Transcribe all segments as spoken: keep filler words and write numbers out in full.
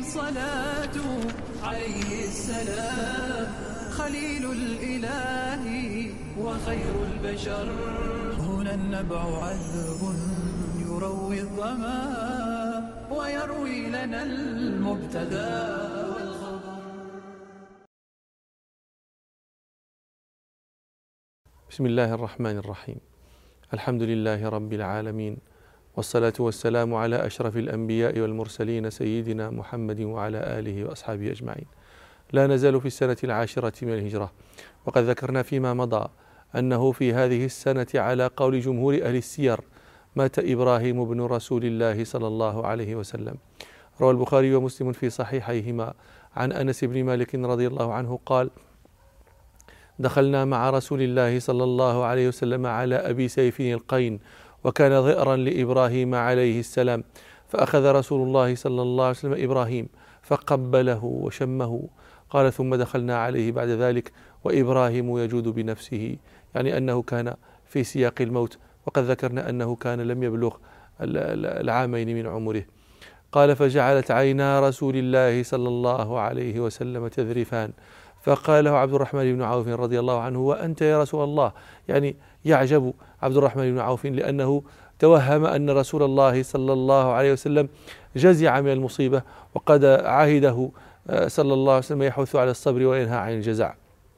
الصلاة عليه السلام، خليل الإله وخير البشر. هنا النبع عذب يروي الظما ويروي لنا المبتدى والخبر. بسم الله الرحمن الرحيم. الحمد لله رب العالمين، والصلاة والسلام على أشرف الأنبياء والمرسلين سيدنا محمد وعلى آله وأصحابه أجمعين. لا نزال في السنة العاشرة من الهجرة، وقد ذكرنا فيما مضى أنه في هذه السنة على قول جمهور أهل السير مات إبراهيم بن رسول الله صلى الله عليه وسلم. روى البخاري ومسلم في صحيحيهما عن أنس بن مالك رضي الله عنه قال: دخلنا مع رسول الله صلى الله عليه وسلم على أبي سيف القين، وكان ضئرا لإبراهيم عليه السلام، فأخذ رسول الله صلى الله عليه وسلم إبراهيم فقبله وشمه. قال: ثم دخلنا عليه بعد ذلك وإبراهيم يجود بنفسه، يعني أنه كان في سياق الموت، وقد ذكرنا أنه كان لم يبلغ العامين من عمره. قال: فجعلت عينا رسول الله صلى الله عليه وسلم تذرفان، فقال له عبد الرحمن بن عوف رضي الله عنه: وأنت يا رسول الله؟ يعني يعجب عبد الرحمن بن عوف لأنه توهم أن رسول الله صلى الله عليه وسلم جزع من المصيبة، وقد عهده صلى الله عليه وسلم يحث على الصبر وينهى عن الجزع.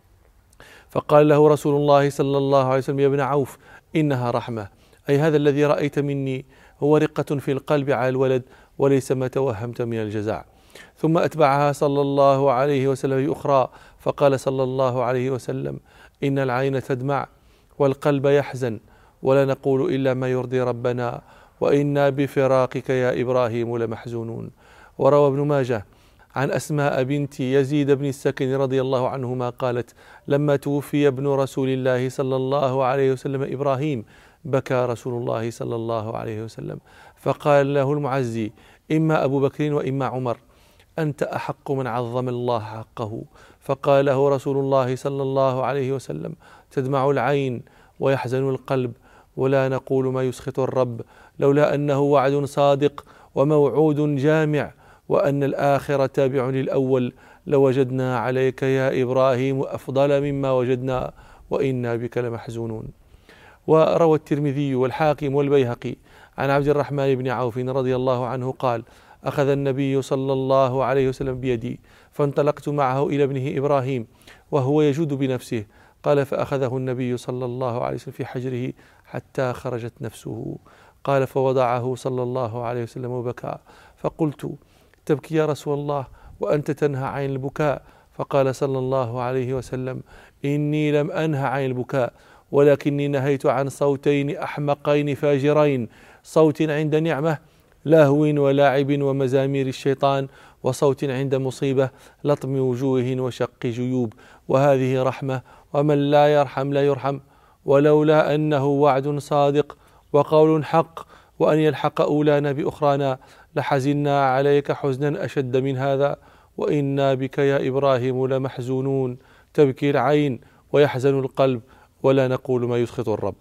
فقال له رسول الله صلى الله عليه وسلم: يا ابن عوف، إنها رحمة، أي هذا الذي رأيت مني هو رقة في القلب على الولد وليس ما توهمت من الجزع. ثم أتبعها صلى الله عليه وسلم بأخرى، فقال صلى الله عليه وسلم: إن العين تدمع والقلب يحزن، ولا نقول إلا ما يرضي ربنا، وإنا بفراقك يا إبراهيم لمحزونون. وروى ابن ماجه عن أسماء بنت يزيد بن السكن رضي الله عنهما قالت: لما توفي ابن رسول الله صلى الله عليه وسلم إبراهيم بكى رسول الله صلى الله عليه وسلم، فقال له المعزي: إما أبو بكر وإما عمر، أنت أحق من عظم الله حقه. فقال له رسول الله صلى الله عليه وسلم: تدمع العين ويحزن القلب، ولا نقول ما يسخط الرب، لولا أنه وعد صادق وموعود جامع، وأن الآخر تابع للأول، لوجدنا عليك يا إبراهيم أفضل مما وجدنا، وإنا بك لمحزونون. وروى الترمذي والحاكم والبيهقي عن عبد الرحمن بن عوف رضي الله عنه قال: أخذ النبي صلى الله عليه وسلم بيدي فانطلقت معه إلى ابنه إبراهيم وهو يجود بنفسه. قال: فأخذه النبي صلى الله عليه وسلم في حجره حتى خرجت نفسه. قال: فوضعه صلى الله عليه وسلم وبكى، فقلت: تبكي يا رسول الله وأنت تنهى عن البكاء؟ فقال صلى الله عليه وسلم: إني لم أنهى عن البكاء، ولكني نهيت عن صوتين أحمقين فاجرين، صوت عند نعمة لهو ولعب ومزامير الشيطان، وصوت عند مصيبة لطم وجوه وشق جيوب، وهذه رحمة، ومن لا يرحم لا يرحم، ولولا أنه وعد صادق وقول حق، وأن يلحق أولانا بأخرانا، لحزنا عليك حزنا أشد من هذا، وإنا بك يا إبراهيم لمحزونون. تبكي العين ويحزن القلب، ولا نقول ما يسخط الرب.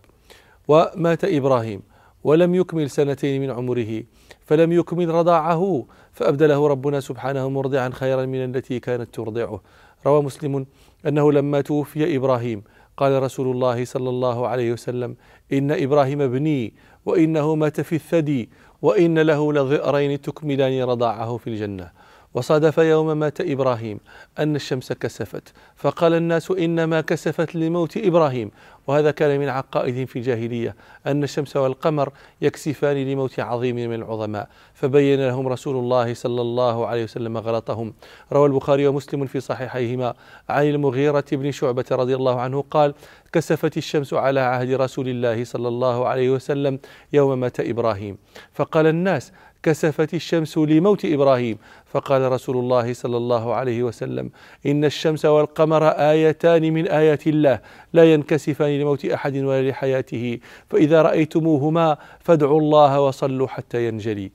ومات إبراهيم ولم يكمل سنتين من عمره، فلم يكمل رضاعه، فأبدله ربنا سبحانه مرضعا خيرا من التي كانت ترضعه. روى مسلم أنه لما توفي إبراهيم قال رسول الله صلى الله عليه وسلم: إن إبراهيم ابني، وإنه مات في الثدي، وإن له لضئرين تكملان رضاعه في الجنة. وصادف يوم مات إبراهيم أن الشمس كسفت، فقال الناس: إنما كسفت لموت إبراهيم. وهذا كان من عقائد في الجاهلية أن الشمس والقمر يكسفان لموت عظيم من العظماء، فبين لهم رسول الله صلى الله عليه وسلم غلطهم. روى البخاري ومسلم في صحيحيهما عن المغيرة بن شعبة رضي الله عنه قال: كسفت الشمس على عهد رسول الله صلى الله عليه وسلم يوم مات إبراهيم، فقال الناس: كسفت الشمس لموت إبراهيم. فقال رسول الله صلى الله عليه وسلم: إن الشمس والقمر آيتان من آيات الله لا ينكسفان لموت أحد ولا لحياته، فإذا رأيتموهما فادعوا الله وصلوا حتى ينجلي.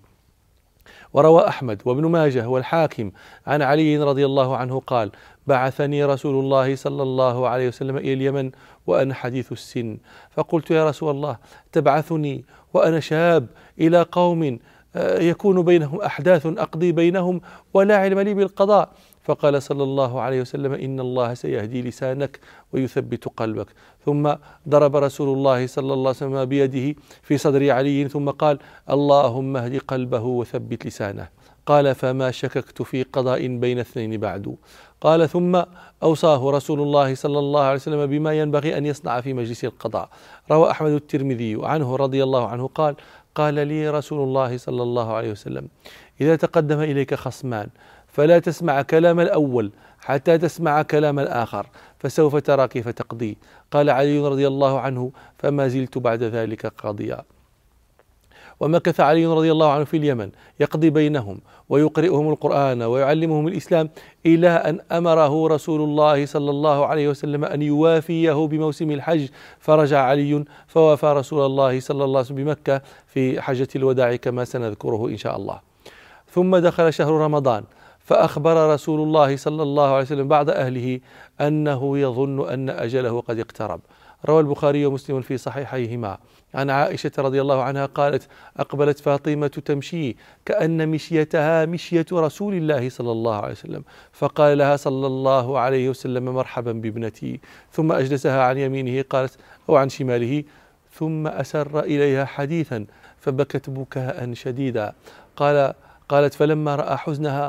وروى أحمد وابن ماجه والحاكم عن علي رضي الله عنه قال: بعثني رسول الله صلى الله عليه وسلم إلى اليمن وأنا حديث السن، فقلت: يا رسول الله، تبعثني وأنا شاب إلى قوم يكون بينهم أحداث أقضي بينهم ولا علم لي بالقضاء. فقال صلى الله عليه وسلم: إن الله سيهدي لسانك ويثبت قلبك. ثم ضرب رسول الله صلى الله عليه وسلم بيده في صدر علي ثم قال: اللهم اهد قلبه وثبت لسانه. قال: فما شككت في قضاء بين اثنين بعد. قال: ثم أوصاه رسول الله صلى الله عليه وسلم بما ينبغي أن يصنع في مجلس القضاء. روى أحمد الترمذي عنه رضي الله عنه قال: قال لي رسول الله صلى الله عليه وسلم: إذا تقدم إليك خصمان فلا تسمع كلام الأول حتى تسمع كلام الآخر، فسوف ترى كيف تقضي. قال علي رضي الله عنه: فما زلت بعد ذلك قاضيا. ومكث علي رضي الله عنه في اليمن يقضي بينهم ويقرئهم القرآن ويعلمهم الإسلام، إلى أن أمره رسول الله صلى الله عليه وسلم أن يوافيه بموسم الحج، فرجع علي فوافى رسول الله صلى الله عليه وسلم بمكة في حجة الوداع كما سنذكره إن شاء الله. ثم دخل شهر رمضان، فأخبر رسول الله صلى الله عليه وسلم بعض أهله أنه يظن أن أجله قد اقترب. روى البخاري ومسلم في صحيحيهما عن عائشة رضي الله عنها قالت: أقبلت فاطمة تمشي كأن مشيتها مشية رسول الله صلى الله عليه وسلم، فقال لها صلى الله عليه وسلم: مرحبا بابنتي. ثم أجلسها عن يمينه قالت أو عن شماله، ثم أسر إليها حديثا فبكت بكاء شديدا. قال قالت: فلما رأى حزنها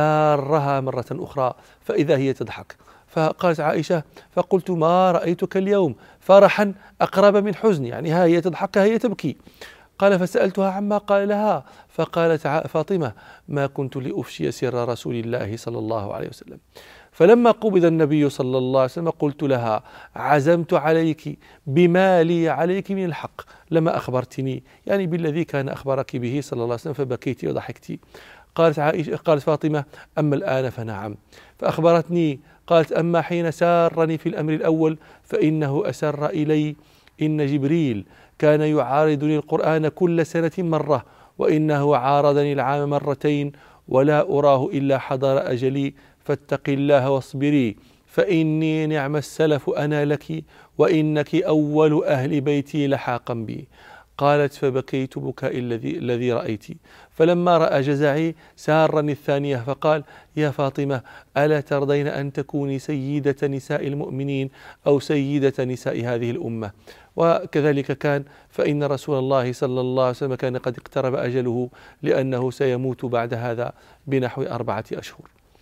سارها مرة أخرى فإذا هي تضحك. فقالت عائشة: فقلت: ما رأيتك اليوم فرحا أقرب من حزن، يعني ها هي تضحك هي تبكي. قال: فسألتها عما قال لها، فقالت فاطمة: ما كنت لأفشي سر رسول الله صلى الله عليه وسلم. فلما قبض النبي صلى الله عليه وسلم قلت لها: عزمت عليك بما لي عليك من الحق لما أخبرتني، يعني بالذي كان أخبرك به صلى الله عليه وسلم، فبكيت وضحكت. قالت عائشة قالت فاطمة: أما الآن فنعم. فأخبرتني قالت: أما حين سارني في الأمر الأول فإنه أسر إلي إن جبريل كان يعارضني القرآن كل سنة مرة، وإنه عارضني العام مرتين، ولا أراه إلا حضر أجلي، فاتق الله واصبري، فإني نعم السلف أنا لك، وإنك أول أهل بيتي لحاقا بي. قالت: فبكيت بكاء الذي الذي رأيت. فلما رأى جزعي سارني الثانية فقال: يا فاطمة، ألا ترضين أن تكوني سيدة نساء المؤمنين أو سيدة نساء هذه الأمة؟ وكذلك كان، فإن رسول الله صلى الله عليه وسلم كان قد اقترب أجله، لأنه سيموت بعد هذا بنحو أربعة أشهر.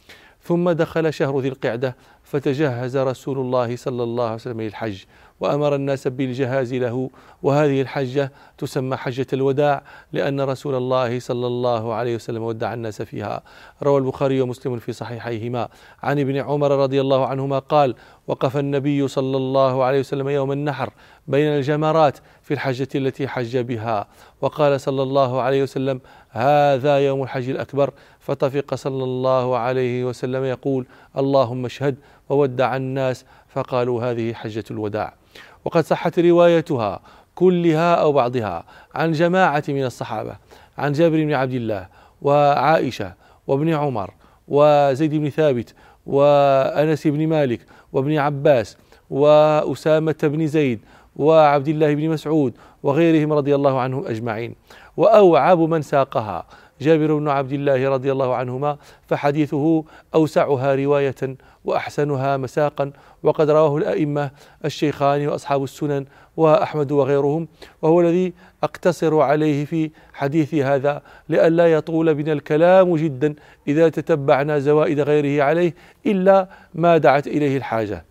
ثم دخل شهر ذي القعدة، فتجهز رسول الله صلى الله عليه وسلم للحج، وأمر الناس بالجهاز له. وهذه الحجة تسمى حجة الوداع، لأن رسول الله صلى الله عليه وسلم ودع الناس فيها. روى البخاري ومسلم في صحيحيهما عن ابن عمر رضي الله عنهما قال: وقف النبي صلى الله عليه وسلم يوم النحر بين الجمرات في الحجة التي حج بها، وقال صلى الله عليه وسلم: هذا يوم الحج الأكبر. فطفق صلى الله عليه وسلم يقول: اللهم اشهد، وودع الناس، فقالوا: هذه حجة الوداع. وقد صحت روايتها كلها أو بعضها عن جماعة من الصحابة، عن جابر بن عبد الله وعائشة وابن عمر وزيد بن ثابت وأنس بن مالك وابن عباس وأسامة بن زيد وعبد الله بن مسعود وغيرهم رضي الله عنهم أجمعين. وأوعب من ساقها جابر بن عبد الله رضي الله عنهما، فحديثه أوسعها رواية وأحسنها مساقا، وقد رواه الأئمة الشيخان وأصحاب السنن وأحمد وغيرهم، وهو الذي أقتصر عليه في حديث هذا لئلا يطول بنا الكلام جدا إذا تتبعنا زوائد غيره عليه إلا ما دعت إليه الحاجة.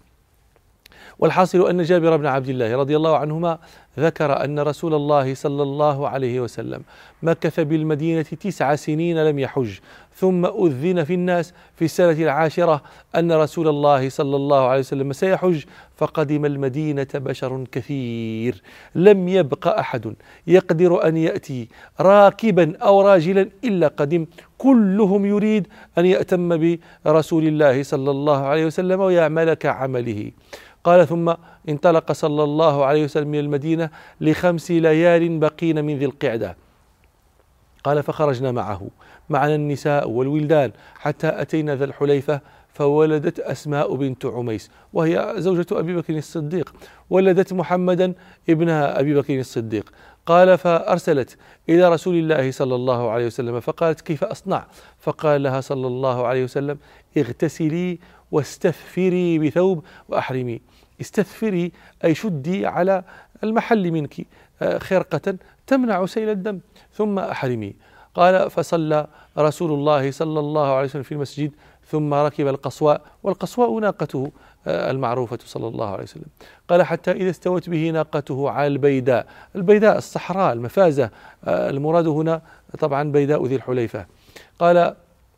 والحاصل أن جابر بن عبد الله رضي الله عنهما ذكر أن رسول الله صلى الله عليه وسلم مكث بالمدينة تسع سنين لم يحج، ثم أذن في الناس في السنة العاشرة أن رسول الله صلى الله عليه وسلم سيحج، فقدم المدينة بشر كثير، لم يبق أحد يقدر أن يأتي راكبا أو راجلا إلا قدم، كلهم يريد أن يأتم برسول الله صلى الله عليه وسلم ويعمل كعمله. قال: ثم انطلق صلى الله عليه وسلم من المدينة لخمس ليال بقين من ذي القعدة. قال: فخرجنا معه، معنا النساء والولدان، حتى أتينا ذا الحليفة، فولدت أسماء بنت عميس وهي زوجة أبي بكر الصديق، ولدت محمدا ابنها أبي بكر الصديق. قال فأرسلت إلى رسول الله صلى الله عليه وسلم فقالت كيف أصنع؟ فقال لها صلى الله عليه وسلم اغتسلي واستثفري بثوب وأحرمي. استثفري أي شدي على المحل منك خرقة تمنع سيل الدم ثم أحرمي. قال فصلى رسول الله صلى الله عليه وسلم في المسجد ثم ركب القصواء، والقصواء ناقته المعروفة صلى الله عليه وسلم. قال حتى إذا استوت به ناقته على البيداء، البيداء الصحراء المفازة، المراد هنا طبعا بيداء ذي الحليفة. قال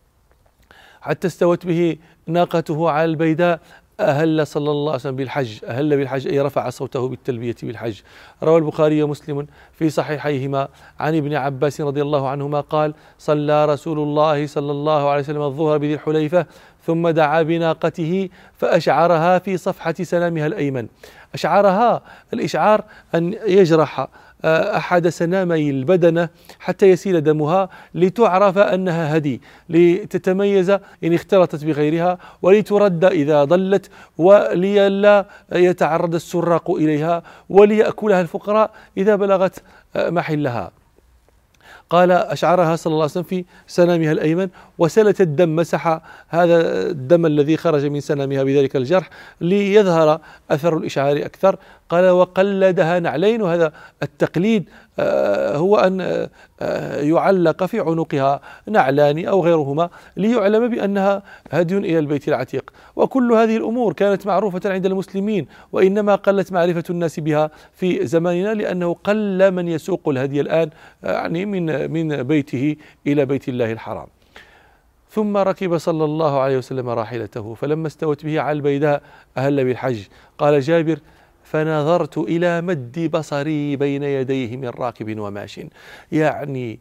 حتى استوت به ناقته على البيداء أهل صلى الله عليه وسلم بالحج، أهل بالحج أي رفع صوته بالتلبية بالحج. روى البخاري ومسلم في صحيحيهما عن ابن عباس رضي الله عنهما قال صلى رسول الله صلى الله عليه وسلم الظهر بذي الحليفة ثم دعا بناقته فأشعرها في صفحة سنامها الأيمن. أشعرها، الإشعار أن يجرح أحد سنامي البدنة حتى يسيل دمها لتعرف أنها هدي، لتتميز إن اختلطت بغيرها، ولترد إذا ضلت، وليلا يتعرض السراق إليها، وليأكلها الفقراء إذا بلغت محلها. قال أشعرها صلى الله عليه وسلم في سنامها الأيمن وسلت الدم، مسح هذا الدم الذي خرج من سنامها بذلك الجرح ليظهر أثر الإشعار أكثر. قال وقلدها نعلين، وهذا التقليد هو أن يعلق في عنقها نعلان أو غيرهما ليعلم بأنها هدي إلى البيت العتيق. وكل هذه الأمور كانت معروفة عند المسلمين، وإنما قلت معرفة الناس بها في زماننا لأنه قل من يسوق الهدي الآن يعني من من بيته إلى بيت الله الحرام. ثم ركب صلى الله عليه وسلم راحلته فلما استوت به على البيداء أهل بالحج. قال جابر فنظرت إلى مد بصري بين يديه من راكب وماش. يعني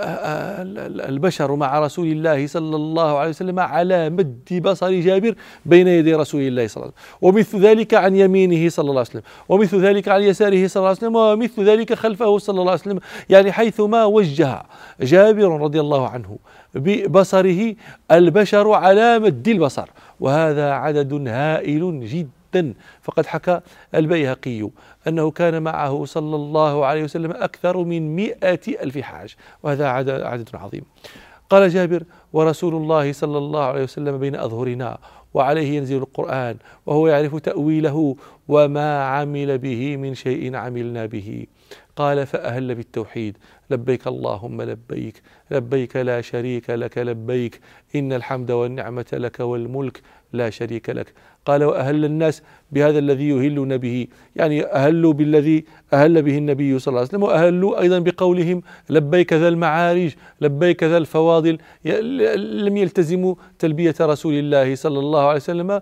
البشر مع رسول الله صلى الله عليه وسلم على مد بصر جابر بين يدي رسول الله صلى الله عليه وسلم، ومثل ذلك عن يمينه صلى الله عليه وسلم، ومثل ذلك عن يساره صلى الله عليه وسلم، ومثل ذلك خلفه صلى الله عليه وسلم. يعني حيثما وجه جابر رضي الله عنه ببصره البشر على مد البصر، وهذا عدد هائل جدا. فقد حكى البيهقي أنه كان معه صلى الله عليه وسلم أكثر من مئة ألف حاج، وهذا عدد عظيم. قال جابر ورسول الله صلى الله عليه وسلم بين أظهرنا وعليه ينزل القرآن وهو يعرف تأويله وما عمل به من شيء عملنا به. قال فأهل بالتوحيد لبيك اللهم لبيك لبيك لا شريك لك لبيك إن الحمد والنعمة لك والملك لا شريك لك. قال وأهل الناس بهذا الذي يهلون به، يعني أهلوا بالذي أهل به النبي صلى الله عليه وسلم، وأهلوا أيضا بقولهم لبيك ذا المعارج لبيك ذا الفواضل، لم يلتزموا تلبية رسول الله صلى الله عليه وسلم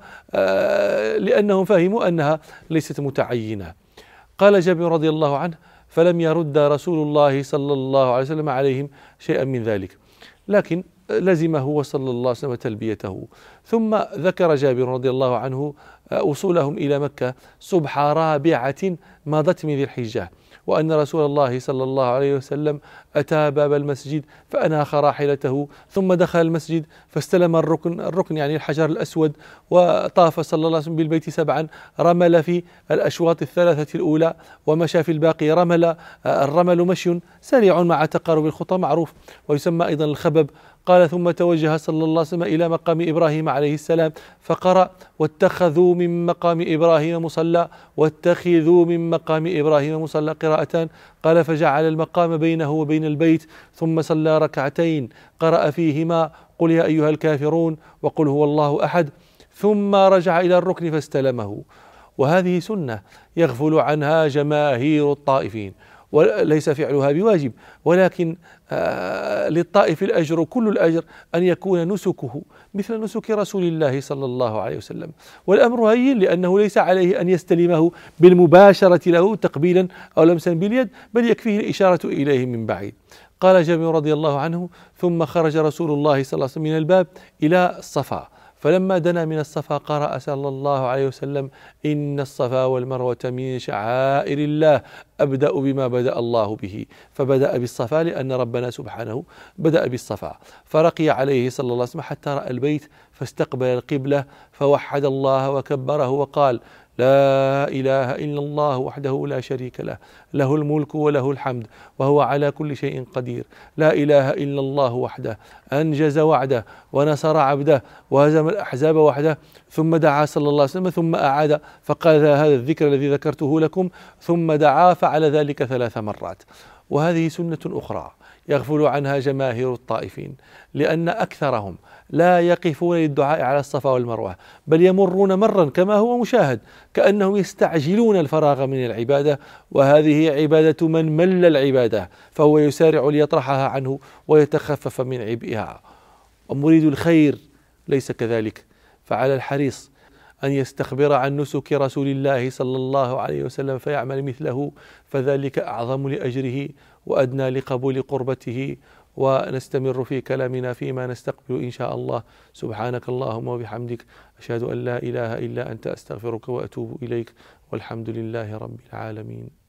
لأنهم فهموا أنها ليست متعينة. قال جابر رضي الله عنه فلم يرد رسول الله صلى الله عليه وسلم عليهم شيئا من ذلك، لكن لزم هو صلى الله عليه وسلم تلبيته. ثم ذكر جابر رضي الله عنه وصولهم إلى مكة صبح رابعة مضت من ذي الحجة، وأن رسول الله صلى الله عليه وسلم أتى باب المسجد فأناخ راحلته ثم دخل المسجد فاستلم الركن الركن يعني الحجر الأسود، وطاف صلى الله عليه وسلم بالبيت سبعا، رمل في الأشواط الثلاثة الأولى ومشى في الباقي رمل. الرمل مشي سريع مع تقارب الخطى معروف ويسمى أيضا الخبب. قال ثم توجه صلى الله عليه وسلم إلى مقام إبراهيم عليه السلام فقرأ واتخذوا من مقام إبراهيم مصلى واتخذوا من مقام إبراهيم مصلى قراءتان. قال فجعل المقام بينه وبين البيت ثم صلى ركعتين قرأ فيهما قل يا أيها الكافرون وقل هو الله أحد، ثم رجع إلى الركن فاستلمه. وهذه سنة يغفل عنها جماهير الطائفين، وليس فعلها بواجب، ولكن آه للطائف الأجر كل الأجر أن يكون نسكه مثل نسك رسول الله صلى الله عليه وسلم. والأمر هين لأنه ليس عليه أن يستلمه بالمباشرة له تقبيلا أو لمسا باليد، بل يكفيه الإشارة إليه من بعيد. قال جابر رضي الله عنه ثم خرج رسول الله صلى الله عليه وسلم من الباب إلى الصفا فلما دنا من الصفا قرأ صلى الله عليه وسلم: إن الصفا والمروة من شعائر الله أبدأ بما بدأ الله به. فبدأ بالصفا لأن ربنا سبحانه بدأ بالصفا. فرقي عليه صلى الله عليه وسلم حتى رأى البيت فاستقبل القبلة فوحد الله وكبره وقال: لا إله إلا الله وحده لا شريك له، له الملك وله الحمد وهو على كل شيء قدير. لا إله إلا الله وحده أنجز وعده ونصر عبده وهزم الأحزاب وحده. ثم دعا صلى الله عليه وسلم ثم أعاد فقال: هذا الذكر الذي ذكرته لكم، ثم دعا فعل ذلك ثلاث مرات. وهذه سنة أخرى يغفل عنها جماهير الطائفين، لأن أكثرهم لا يقفون للدعاء على الصفا والمروة، بل يمرون مرا كما هو مشاهد، كأنهم يستعجلون الفراغ من العبادة، وهذه عبادة من مل العبادة، فهو يسارع ليطرحها عنه ويتخفف من عبئها. ومريد الخير ليس كذلك، فعلى الحريص أن يستخبر عن نسك رسول الله صلى الله عليه وسلم فيعمل مثله، فذلك أعظم لأجره وأدنى لقبول قربته. ونستمر في كلامنا فيما نستقبل إن شاء الله. سبحانك اللهم وبحمدك، أشهد أن لا إله إلا أنت، أستغفرك وأتوب إليك، والحمد لله رب العالمين.